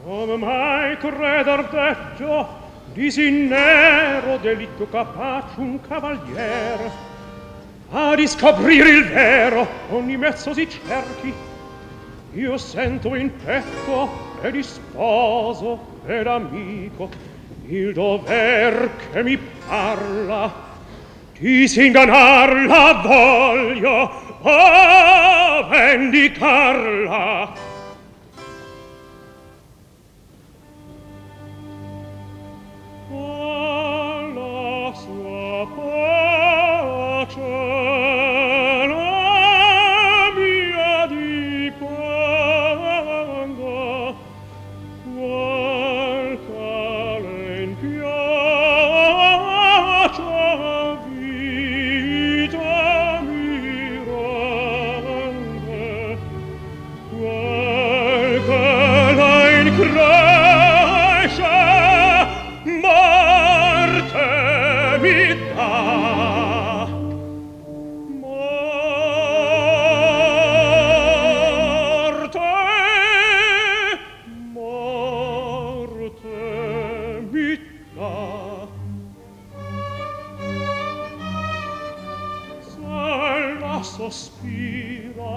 Come mai creder detto di sì nero delitto capace un cavaliere a riscoprire il vero ogni mezzo si cerchi? Io sento in petto e di sposo ed amico il dover che mi parla di s'inganar la voglio o vendicarla. Alla sua pace la mia dipenda, qual calen piaccia vita mi rende, qual calen cresce morte mi dà. Morte, morte mi dà. Se la sospira,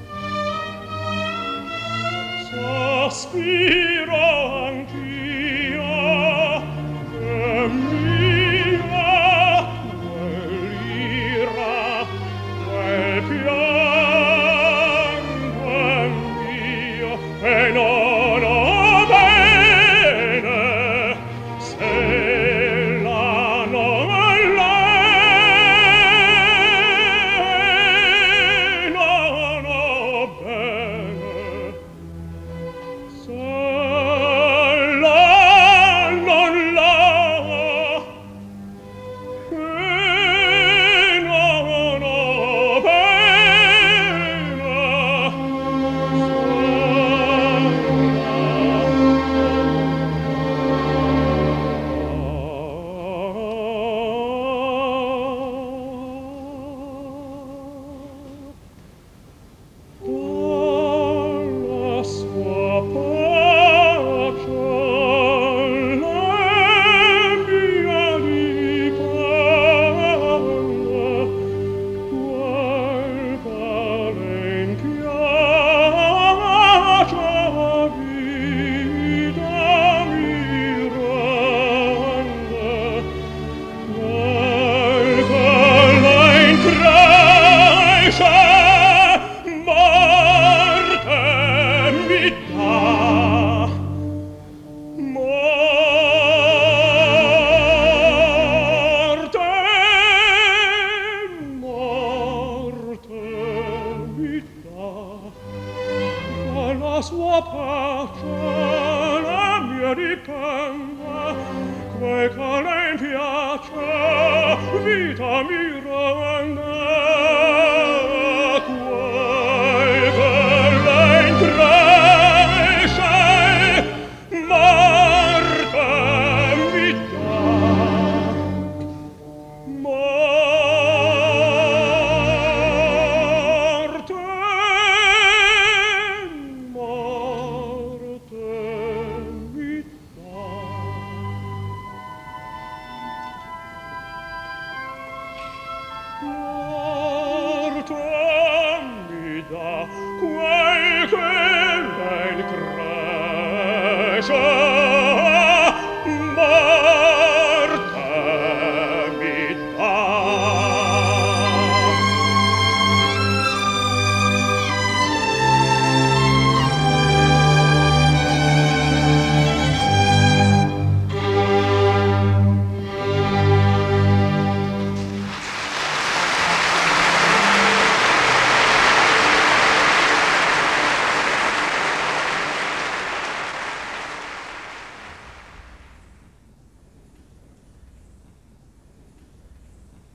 sospiro anch'io, che mia quell'ira, quel pianto è mio, e non ho bene se la non lei, non ho bene se la non la che non ho dalla sua pace la mia dipende, qual valen piaccia vita mi rende, qual calen cresce morte mi dà. Morte, morte mi dà. Dalla sua pace la mia dipende, quel che lei piace vita mi rende, quel che lei cresce morte mi dà. Morte, morte mi dà. Morte mi dà quel che lei cresce